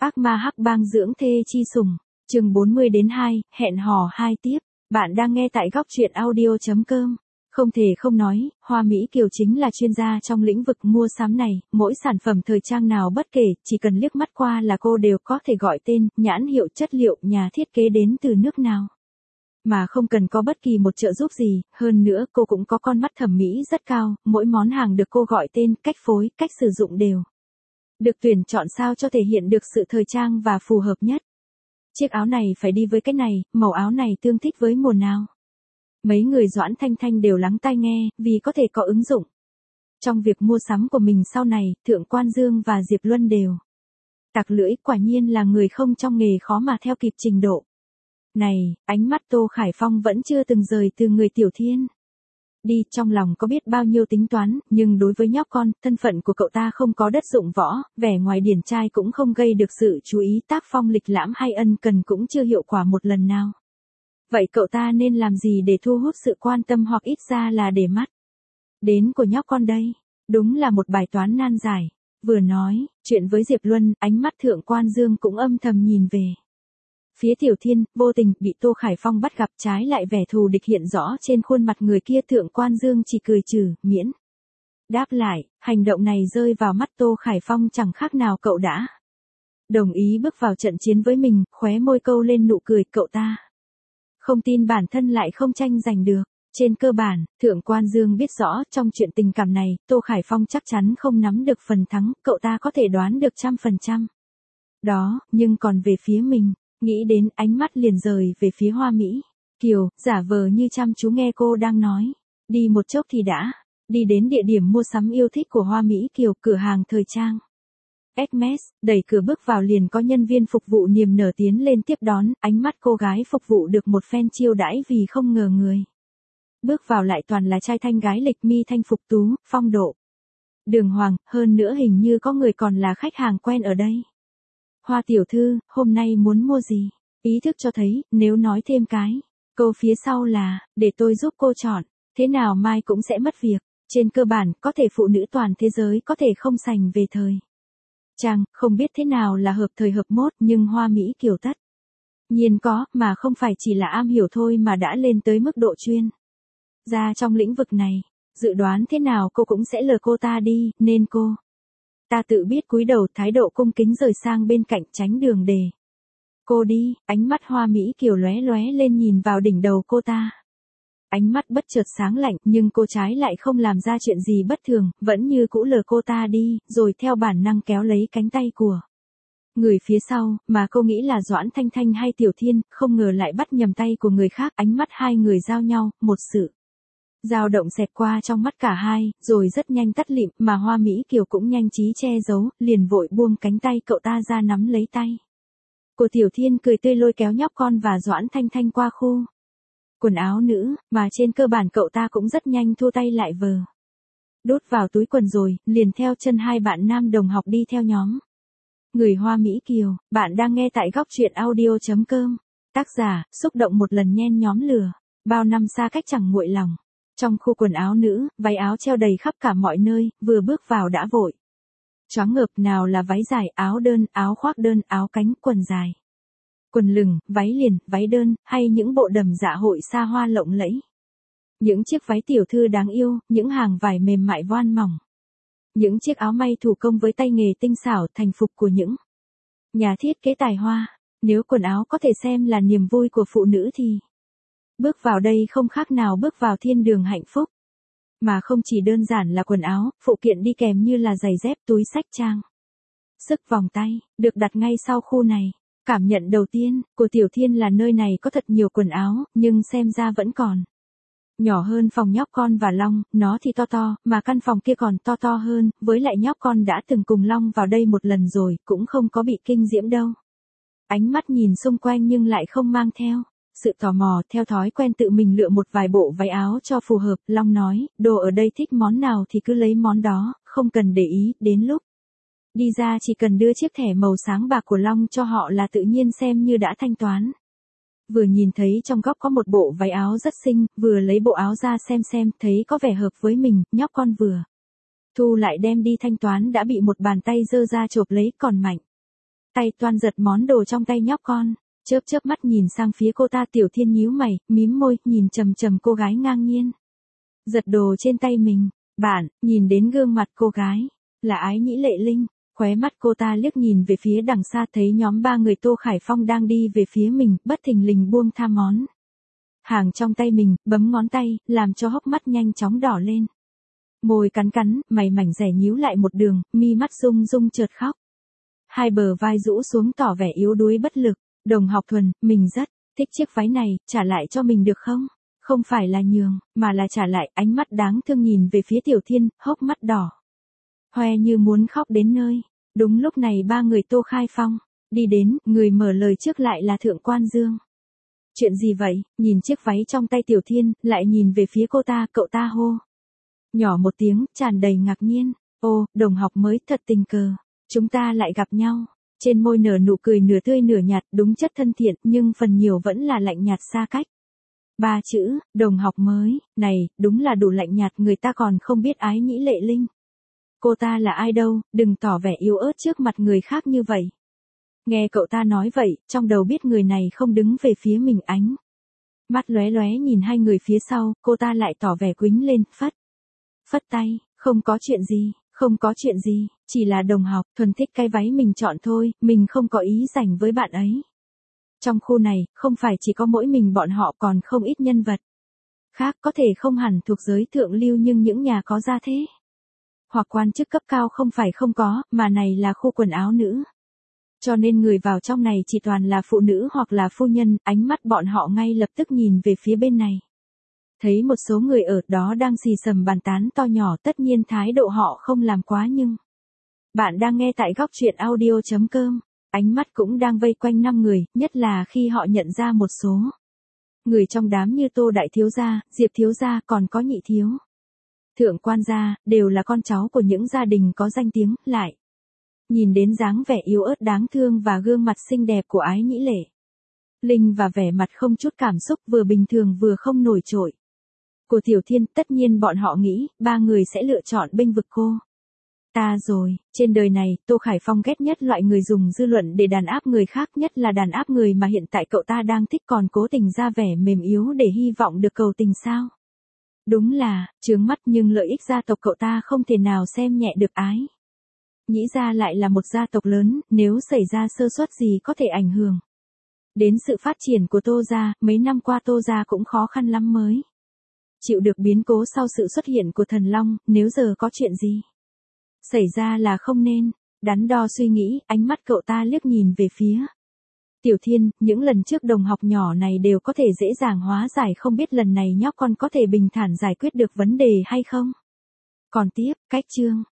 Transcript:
Ác ma hắc bang dưỡng thê chi sủng, chương 40-2, hẹn hò 2 tiếp. Bạn đang nghe tại góc truyện audio.com. Không thể không nói, Hoa Mỹ Kiều chính là chuyên gia trong lĩnh vực mua sắm này, mỗi sản phẩm thời trang nào bất kể, chỉ cần liếc mắt qua là cô đều có thể gọi tên, nhãn hiệu, chất liệu, nhà thiết kế đến từ nước nào. Mà không cần có bất kỳ một trợ giúp gì, hơn nữa cô cũng có con mắt thẩm mỹ rất cao, mỗi món hàng được cô gọi tên, cách phối, cách sử dụng đều được tuyển chọn sao cho thể hiện được sự thời trang và phù hợp nhất. Chiếc áo này phải đi với cái này, màu áo này tương thích với mùa nào. Mấy người Doãn Thanh Thanh đều lắng tai nghe, vì có thể có ứng dụng. Trong việc mua sắm của mình sau này, Thượng Quan Dương và Diệp Luân đều tặc lưỡi, quả nhiên là người không trong nghề khó mà theo kịp trình độ. Này, ánh mắt Tô Khải Phong vẫn chưa từng rời từ người Tiểu Thiên. Đi, trong lòng có biết bao nhiêu tính toán, nhưng đối với nhóc con, thân phận của cậu ta không có đất dụng võ, vẻ ngoài điển trai cũng không gây được sự chú ý, tác phong lịch lãm hay ân cần cũng chưa hiệu quả một lần nào. Vậy cậu ta nên làm gì để thu hút sự quan tâm hoặc ít ra là để mắt đến của nhóc con đây? Đúng là một bài toán nan giải. Vừa nói chuyện với Diệp Luân, ánh mắt Thượng Quan Dương cũng âm thầm nhìn về phía Tiểu Thiên, vô tình bị Tô Khải Phong bắt gặp, trái lại vẻ thù địch hiện rõ trên khuôn mặt người kia. Thượng Quan Dương chỉ cười trừ, miễn đáp lại, hành động này rơi vào mắt Tô Khải Phong chẳng khác nào cậu đã đồng ý bước vào trận chiến với mình, khóe môi câu lên nụ cười. Cậu ta không tin bản thân lại không tranh giành được. Trên cơ bản, Thượng Quan Dương biết rõ trong chuyện tình cảm này, Tô Khải Phong chắc chắn không nắm được phần thắng, cậu ta có thể đoán được 100%. Đó, nhưng còn về phía mình, nghĩ đến ánh mắt liền rời về phía Hoa Mỹ Kiều, giả vờ như chăm chú nghe cô đang nói. Đi một chốc thì đã đi đến địa điểm mua sắm yêu thích của Hoa Mỹ Kiều, cửa hàng thời trang Hermes. Đẩy cửa bước vào liền có nhân viên phục vụ niềm nở tiến lên tiếp đón, ánh mắt cô gái phục vụ được một phen chiêu đãi vì không ngờ người bước vào lại toàn là trai thanh gái lịch, mi thanh phục tú, phong độ đường hoàng, hơn nữa hình như có người còn là khách hàng quen ở đây. Hoa tiểu thư, hôm nay muốn mua gì? Ý thức cho thấy, nếu nói thêm cái câu phía sau là, để tôi giúp cô chọn, thế nào mai cũng sẽ mất việc. Trên cơ bản, có thể phụ nữ toàn thế giới có thể không sành về thời trang, không biết thế nào là hợp thời hợp mốt, nhưng Hoa Mỹ Kiều tất nhiên có, mà không phải chỉ là am hiểu thôi mà đã lên tới mức độ chuyên gia trong lĩnh vực này. Dự đoán thế nào cô cũng sẽ lừa cô ta đi, nên cô ta tự biết cúi đầu, thái độ cung kính rời sang bên cạnh, tránh đường để cô đi. Ánh mắt Hoa Mỹ Kiều lóe lóe lên nhìn vào đỉnh đầu cô ta. Ánh mắt bất chợt sáng lạnh, nhưng cô trái lại không làm ra chuyện gì bất thường, vẫn như cũ lừa cô ta đi, rồi theo bản năng kéo lấy cánh tay của người phía sau, mà cô nghĩ là Doãn Thanh Thanh hay Tiểu Thiên, không ngờ lại bắt nhầm tay của người khác. Ánh mắt hai người giao nhau, một sự dao động xẹt qua trong mắt cả hai, rồi rất nhanh tắt lịm, mà Hoa Mỹ Kiều cũng nhanh trí che giấu, liền vội buông cánh tay cậu ta ra nắm lấy tay của Tiểu Thiên, cười tươi lôi kéo nhóc con và Doãn Thanh Thanh qua khu quần áo nữ, mà trên cơ bản cậu ta cũng rất nhanh thu tay lại vờ đút vào túi quần rồi, liền theo chân hai bạn nam đồng học đi theo nhóm người Hoa Mỹ Kiều. Bạn đang nghe tại góc truyện audio.com. Tác giả, xúc động một lần nhen nhóm lửa. Bao năm xa cách chẳng nguội lòng. Trong khu quần áo nữ, váy áo treo đầy khắp cả mọi nơi, vừa bước vào đã vội choáng ngợp, nào là váy dài, áo đơn, áo khoác đơn, áo cánh, quần dài, quần lửng, váy liền, váy đơn, hay những bộ đầm dạ hội xa hoa lộng lẫy. Những chiếc váy tiểu thư đáng yêu, những hàng vải mềm mại voan mỏng. Những chiếc áo may thủ công với tay nghề tinh xảo, thành phục của những nhà thiết kế tài hoa. Nếu quần áo có thể xem là niềm vui của phụ nữ thì bước vào đây không khác nào bước vào thiên đường hạnh phúc. Mà không chỉ đơn giản là quần áo, phụ kiện đi kèm như là giày dép, túi xách, trang sức, vòng tay, được đặt ngay sau khu này. Cảm nhận đầu tiên của Tiểu Thiên là nơi này có thật nhiều quần áo, nhưng xem ra vẫn còn nhỏ hơn phòng nhóc con và Long. Nó thì to to, mà căn phòng kia còn to to hơn, với lại nhóc con đã từng cùng Long vào đây một lần rồi, cũng không có bị kinh diễm đâu. Ánh mắt nhìn xung quanh nhưng lại không mang theo sự tò mò, theo thói quen tự mình lựa một vài bộ váy áo cho phù hợp. Long nói, đồ ở đây thích món nào thì cứ lấy món đó, không cần để ý, đến lúc đi ra chỉ cần đưa chiếc thẻ màu sáng bạc của Long cho họ là tự nhiên xem như đã thanh toán. Vừa nhìn thấy trong góc có một bộ váy áo rất xinh, vừa lấy bộ áo ra xem, thấy có vẻ hợp với mình, nhóc con vừa thu lại đem đi thanh toán đã bị một bàn tay giơ ra chộp lấy, còn mạnh tay toan giật món đồ trong tay nhóc con, chớp chớp mắt nhìn sang phía cô ta. Tiểu Thiên nhíu mày, mím môi, nhìn chằm chằm cô gái ngang nhiên giật đồ trên tay mình. Bạn, nhìn đến gương mặt cô gái, là Ái Nhĩ Lệ Linh, khóe mắt cô ta liếc nhìn về phía đằng xa, thấy nhóm 3 người Tô Khải Phong đang đi về phía mình, bất thình lình buông tha món hàng trong tay mình, bấm ngón tay, làm cho hốc mắt nhanh chóng đỏ lên. Môi cắn cắn, mày mảnh rẻ nhíu lại một đường, mi mắt rung rung chợt khóc. Hai bờ vai rũ xuống tỏ vẻ yếu đuối bất lực. Đồng Học Thuần, mình rất thích chiếc váy này, trả lại cho mình được không? Không phải là nhường, mà là trả lại. Ánh mắt đáng thương nhìn về phía Tiểu Thiên, hốc mắt đỏ hoe như muốn khóc đến nơi. Đúng lúc này 3 người Tô Khai Phong đi đến, người mở lời trước lại là Thượng Quan Dương. Chuyện gì vậy? Nhìn chiếc váy trong tay Tiểu Thiên, lại nhìn về phía cô ta, cậu ta hô nhỏ một tiếng, tràn đầy ngạc nhiên. Ô, đồng học mới, thật tình cờ, chúng ta lại gặp nhau. Trên môi nở nụ cười nửa tươi nửa nhạt, đúng chất thân thiện, nhưng phần nhiều vẫn là lạnh nhạt xa cách. 3 chữ, đồng học mới, này, đúng là đủ lạnh nhạt, người ta còn không biết Ái Nhĩ Lệ Linh. Cô ta là ai đâu, đừng tỏ vẻ yếu ớt trước mặt người khác như vậy. Nghe cậu ta nói vậy, trong đầu biết người này không đứng về phía mình. Ánh mắt lóe lóe nhìn hai người phía sau, cô ta lại tỏ vẻ quĩnh lên, phất tay, không có chuyện gì, không có chuyện gì, chỉ là đồng học, thuần thích cái váy mình chọn thôi, mình không có ý rảnh với bạn ấy. Trong khu này, không phải chỉ có mỗi mình bọn họ, còn không ít nhân vật khác, có thể không hẳn thuộc giới thượng lưu nhưng những nhà có gia thế hoặc quan chức cấp cao không phải không có, mà này là khu quần áo nữ. Cho nên người vào trong này chỉ toàn là phụ nữ hoặc là phu nhân. Ánh mắt bọn họ ngay lập tức nhìn về phía bên này. Thấy một số người ở đó đang xì xầm bàn tán to nhỏ, tất nhiên thái độ họ không làm quá nhưng. Bạn đang nghe tại góc truyện audio.com. Ánh mắt cũng đang vây quanh 5 người, nhất là khi họ nhận ra một số người trong đám như Tô Đại Thiếu Gia, Diệp Thiếu Gia, còn có Nhị Thiếu Thượng Quan Gia, đều là con cháu của những gia đình có danh tiếng. Lại nhìn đến dáng vẻ yếu ớt đáng thương và gương mặt xinh đẹp của Ái Nhĩ Lệ Linh và vẻ mặt không chút cảm xúc, vừa bình thường vừa không nổi trội của Tiểu Thiên, tất nhiên bọn họ nghĩ 3 người sẽ lựa chọn bênh vực cô ta rồi. Trên đời này, Tô Khải Phong ghét nhất loại người dùng dư luận để đàn áp người khác, nhất là đàn áp người mà hiện tại cậu ta đang thích, còn cố tình ra vẻ mềm yếu để hy vọng được cầu tình sao. Đúng là chướng mắt, nhưng lợi ích gia tộc cậu ta không thể nào xem nhẹ được. Ái Nhĩ gia lại là một gia tộc lớn, nếu xảy ra sơ suất gì có thể ảnh hưởng đến sự phát triển của Tô gia. Mấy năm qua Tô gia cũng khó khăn lắm mới chịu được biến cố sau sự xuất hiện của Thần Long, nếu giờ có chuyện gì xảy ra là không nên. Đắn đo suy nghĩ, ánh mắt cậu ta liếc nhìn về phía Tiểu Thiên. Những lần trước đồng học nhỏ này đều có thể dễ dàng hóa giải, không biết lần này nhóc con có thể bình thản giải quyết được vấn đề hay không. Còn tiếp, cách chương